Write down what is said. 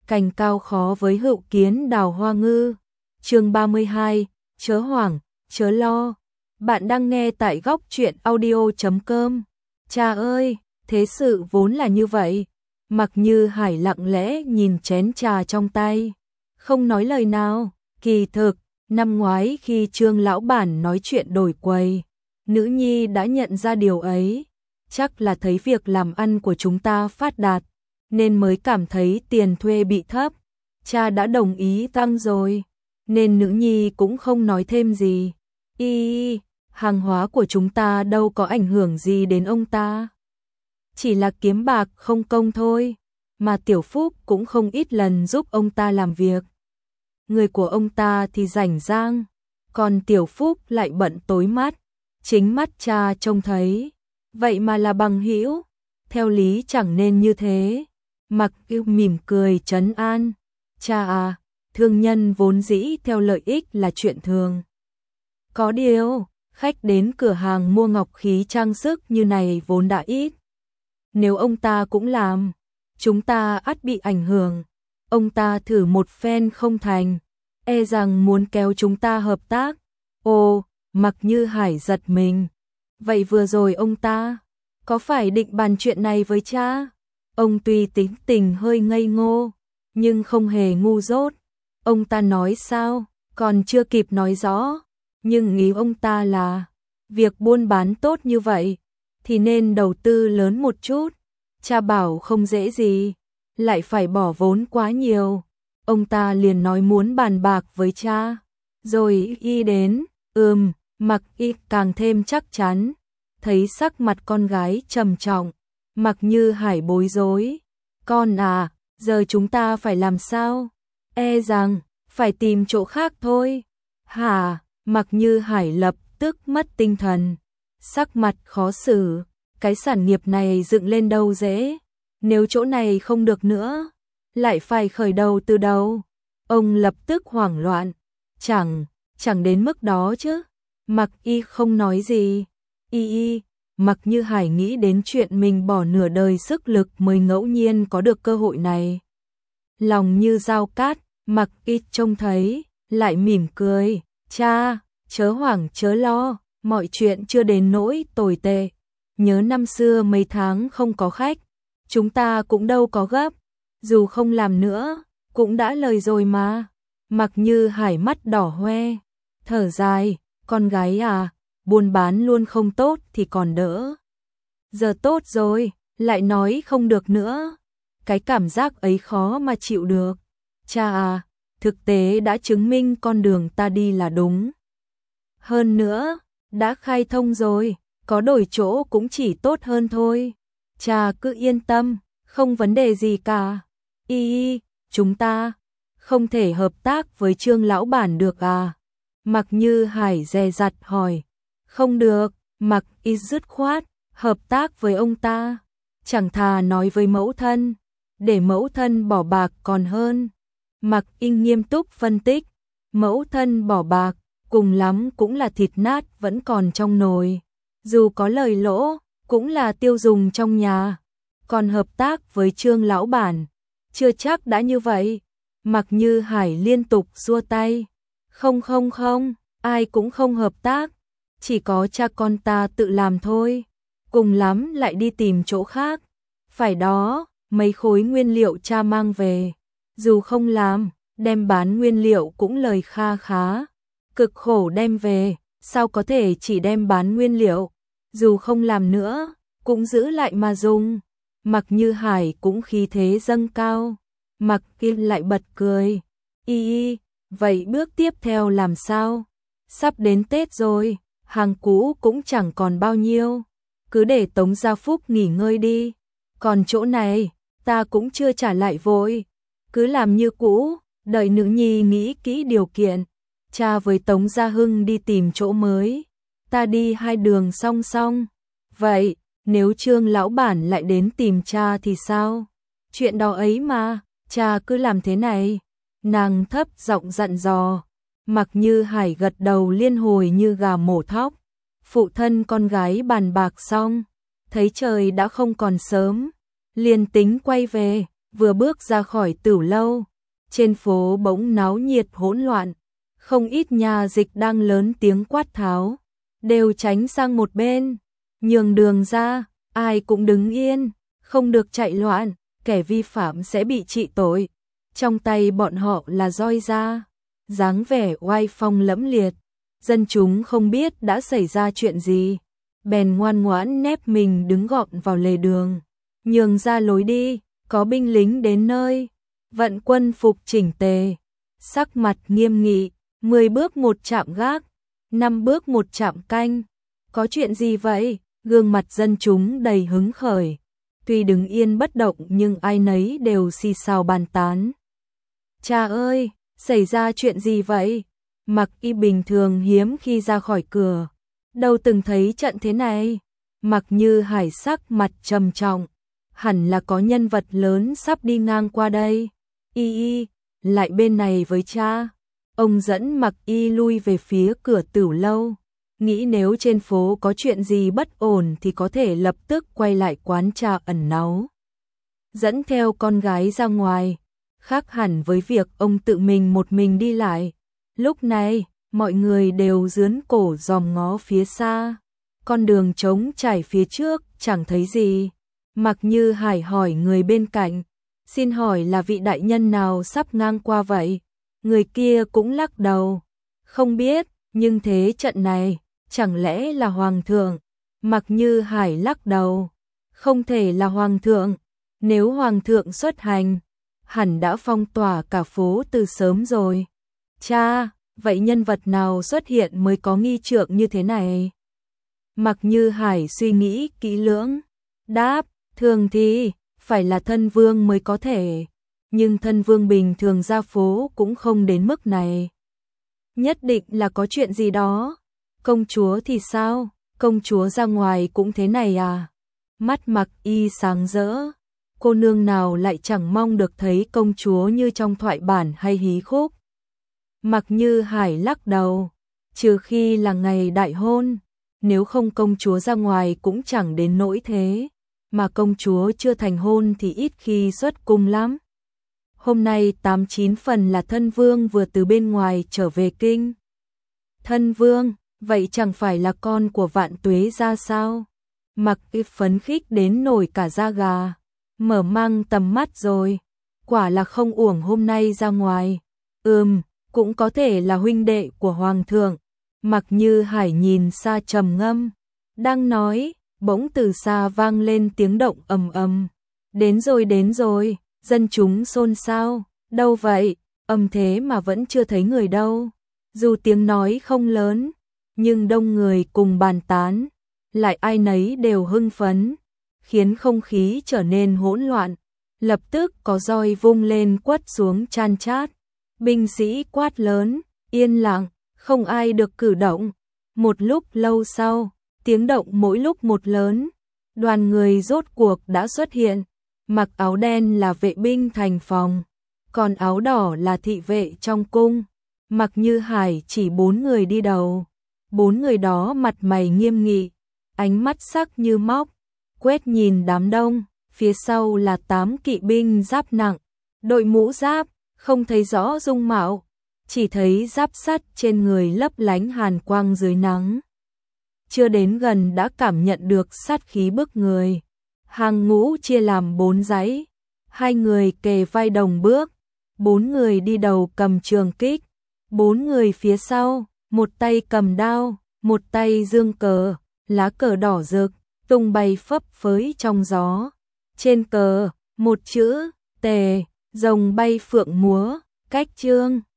cành cao khó với hữu kiến đào hoa ngư. Chương 32, chớ hoảng, chớ lo. Bạn đang nghe tại góc truyện audio.com. Cha ơi, thế sự vốn là như vậy. Mặc Như Hải lặng lẽ nhìn chén trà trong tay, không nói lời nào. Kỳ thực, năm ngoái khi Trương lão bản nói chuyện đổi quầy, nữ nhi đã nhận ra điều ấy. Chắc là thấy việc làm ăn của chúng ta phát đạt, nên mới cảm thấy tiền thuê bị thấp. Cha đã đồng ý tăng rồi, nên nữ nhi cũng không nói thêm gì. Hàng hóa của chúng ta đâu có ảnh hưởng gì đến ông ta. Chỉ là kiếm bạc không công thôi, mà Tiểu Phúc cũng không ít lần giúp ông ta làm việc. Người của ông ta thì rảnh rang, còn Tiểu Phúc lại bận tối mắt. Chính mắt cha trông thấy, vậy mà là bằng hữu, theo lý chẳng nên như thế. Mặc Yêu mỉm cười trấn an, cha à, thương nhân vốn dĩ theo lợi ích là chuyện thường. Có điều, khách đến cửa hàng mua ngọc khí trang sức như này vốn đã ít. Nếu ông ta cũng làm, chúng ta ắt bị ảnh hưởng. Ông ta thử một phen không thành, e rằng muốn kéo chúng ta hợp tác. Ồ, Mặc Như Hải giật mình. Vậy vừa rồi ông ta có phải định bàn chuyện này với cha? Ông tuy tính tình hơi ngây ngô, nhưng không hề ngu dốt. Ông ta nói sao, còn chưa kịp nói rõ, nhưng ý ông ta là việc buôn bán tốt như vậy thì nên đầu tư lớn một chút. Cha bảo không dễ gì, lại phải bỏ vốn quá nhiều. Ông ta liền nói muốn bàn bạc với cha. Rồi y đến, Mặc Y càng thêm chắc chắn. Thấy sắc mặt con gái trầm trọng, Mặc Như Hải bối rối. Con à, giờ chúng ta phải làm sao? E rằng phải tìm chỗ khác thôi. Hả? Mặc Như Hải lập tức mất tinh thần, sắc mặt khó xử. Cái sản nghiệp này dựng lên đâu dễ, nếu chỗ này không được nữa, lại phải khởi đầu từ đầu. Ông lập tức hoảng loạn. Chẳng đến mức đó chứ. Mặc Y không nói gì. Mặc Như Hải nghĩ đến chuyện mình bỏ nửa đời sức lực mới ngẫu nhiên có được cơ hội này. Lòng như dao cát. Mặc Y trông thấy, lại mỉm cười. Cha, chớ hoảng chớ lo, mọi chuyện chưa đến nỗi tồi tệ. Nhớ năm xưa mấy tháng không có khách, chúng ta cũng đâu có gấp. Dù không làm nữa, cũng đã lời rồi mà. Mặc Như Hải mắt đỏ hoe, thở dài. Con gái à, buôn bán luôn không tốt thì còn đỡ. Giờ tốt rồi, lại nói không được nữa. Cái cảm giác ấy khó mà chịu được. Cha à, thực tế đã chứng minh con đường ta đi là đúng. Hơn nữa, đã khai thông rồi, có đổi chỗ cũng chỉ tốt hơn thôi. Cha cứ yên tâm, không vấn đề gì cả. Chúng ta không thể hợp tác với Trương lão bản được à? Mặc Như Hải dè dặt hỏi. Không được. Mặc Y dứt khoát. Hợp tác với ông ta, chẳng thà nói với mẫu thân, để mẫu thân bỏ bạc còn hơn. Mặc Y nghiêm túc phân tích. Mẫu thân bỏ bạc, cùng lắm cũng là thịt nát vẫn còn trong nồi. Dù có lời lỗ, cũng là tiêu dùng trong nhà. Còn hợp tác với Trương lão bản, chưa chắc đã như vậy. Mặc Như Hải liên tục xua tay. Không, ai cũng không hợp tác. Chỉ có cha con ta tự làm thôi. Cùng lắm lại đi tìm chỗ khác. Phải đó, mấy khối nguyên liệu cha mang về. Dù không làm, đem bán nguyên liệu cũng lời kha khá. Cực khổ đem về, sao có thể chỉ đem bán nguyên liệu. Dù không làm nữa, cũng giữ lại mà dùng. Mặc Như Hải cũng khí thế dâng cao. Mặc Y lại bật cười. Vậy bước tiếp theo làm sao? Sắp đến Tết rồi, hàng cũ cũng chẳng còn bao nhiêu. Cứ để Tống Gia Phúc nghỉ ngơi đi. Còn chỗ này, ta cũng chưa trả lại vội. Cứ làm như cũ, đợi nữ nhi nghĩ kỹ điều kiện. Cha với Tống Gia Hưng đi tìm chỗ mới. Ta đi hai đường song song. Vậy, nếu Trương lão bản lại đến tìm cha thì sao? Chuyện đó ấy mà, cha cứ làm thế này. Nàng thấp giọng dặn dò. Mặc Như Hải gật đầu liên hồi như gà mổ thóc. Phụ thân con gái bàn bạc xong, thấy trời đã không còn sớm, liền tính quay về. vừa bước ra khỏi Tửu lâu, trên phố bỗng náo nhiệt hỗn loạn, không ít nhà dịch đang lớn tiếng quát tháo, đều tránh sang một bên, nhường đường ra, ai cũng đứng yên, không được chạy loạn, kẻ vi phạm sẽ bị trị tội. Trong tay bọn họ là roi da, dáng vẻ oai phong lẫm liệt, dân chúng không biết đã xảy ra chuyện gì, bèn ngoan ngoãn nép mình đứng gọn vào lề đường, nhường ra lối đi, có binh lính đến nơi, vận quân phục chỉnh tề, sắc mặt nghiêm nghị, 10 bước một chạm gác, 5 bước một chạm canh. Có chuyện gì vậy? Gương mặt dân chúng đầy hứng khởi, tuy đứng yên bất động nhưng ai nấy đều xì xào bàn tán. Cha ơi, xảy ra chuyện gì vậy? Mặc Y bình thường hiếm khi ra khỏi cửa, đâu từng thấy trận thế này. Mặc Như Hải sắc mặt trầm trọng, hẳn là có nhân vật lớn sắp đi ngang qua đây. Y, lại bên này với cha. Ông dẫn Mặc Y lui về phía cửa Tửu lâu, nghĩ nếu trên phố có chuyện gì bất ổn thì có thể lập tức quay lại quán trà ẩn náu. Dẫn theo con gái ra ngoài, khác hẳn với việc ông tự mình một mình đi lại. Lúc này, mọi người đều dướn cổ dòm ngó phía xa. Con đường trống trải phía trước, chẳng thấy gì. Mặc Như Hải hỏi người bên cạnh, xin hỏi là vị đại nhân nào sắp ngang qua vậy? Người kia cũng lắc đầu, không biết, nhưng thế trận này, chẳng lẽ là Hoàng thượng? Mặc Như Hải lắc đầu, không thể là Hoàng thượng, nếu Hoàng thượng xuất hành, hẳn đã phong tỏa cả phố từ sớm rồi. Cha, vậy nhân vật nào xuất hiện mới có nghi trượng như thế này? Mặc Như Hải suy nghĩ kỹ lưỡng, đáp, thường thì phải là thân vương mới có thể, nhưng thân vương bình thường ra phố cũng không đến mức này. Nhất định là có chuyện gì đó. Công chúa thì sao? Công chúa ra ngoài cũng thế này à? Mắt Mặc Y sáng rỡ, cô nương nào lại chẳng mong được thấy công chúa như trong thoại bản hay hí khúc. Mặc Như Hải lắc đầu, trừ khi là ngày đại hôn, nếu không công chúa ra ngoài cũng chẳng đến nỗi thế, mà công chúa chưa thành hôn thì ít khi xuất cung lắm. Hôm nay 89 phần là thân vương vừa từ bên ngoài trở về kinh. Thân vương, vậy chẳng phải là con của Vạn Tuế ra sao? Mặc Y phấn khích đến nổi cả da gà, mở mang tầm mắt rồi, quả là không uổng hôm nay ra ngoài. Cũng có thể là huynh đệ của Hoàng thượng. Mặc Như Hải nhìn xa trầm ngâm, đang nói, bỗng từ xa vang lên tiếng động ầm ầm. Đến rồi, dân chúng xôn xao, đâu vậy, thế mà vẫn chưa thấy người đâu. Dù tiếng nói không lớn, nhưng đông người cùng bàn tán, lại ai nấy đều hưng phấn, khiến không khí trở nên hỗn loạn. Lập tức có roi vung lên quất xuống chan chát. Binh sĩ quát lớn, yên lặng, không ai được cử động. Một lúc lâu sau, tiếng động mỗi lúc một lớn, đoàn người rốt cuộc đã xuất hiện. Mặc áo đen là vệ binh thành phòng, còn áo đỏ là thị vệ trong cung. Mặc Như Hải chỉ 4 người đi đầu, 4 người đó mặt mày nghiêm nghị, ánh mắt sắc như móc, quét nhìn đám đông. Phía sau là 8 kỵ binh giáp nặng, đội mũ giáp, không thấy rõ dung mạo, chỉ thấy giáp sắt trên người lấp lánh hàn quang dưới nắng. Chưa đến gần đã cảm nhận được sát khí bức người. Hàng ngũ chia làm 4 dãy, 2 người kề vai đồng bước, 4 người đi đầu cầm trường kích, 4 người phía sau, một tay cầm đao, một tay giương cờ, lá cờ đỏ rực, tung bay phấp phới trong gió. Trên cờ, một chữ, Tề, rồng bay phượng múa, cách chương.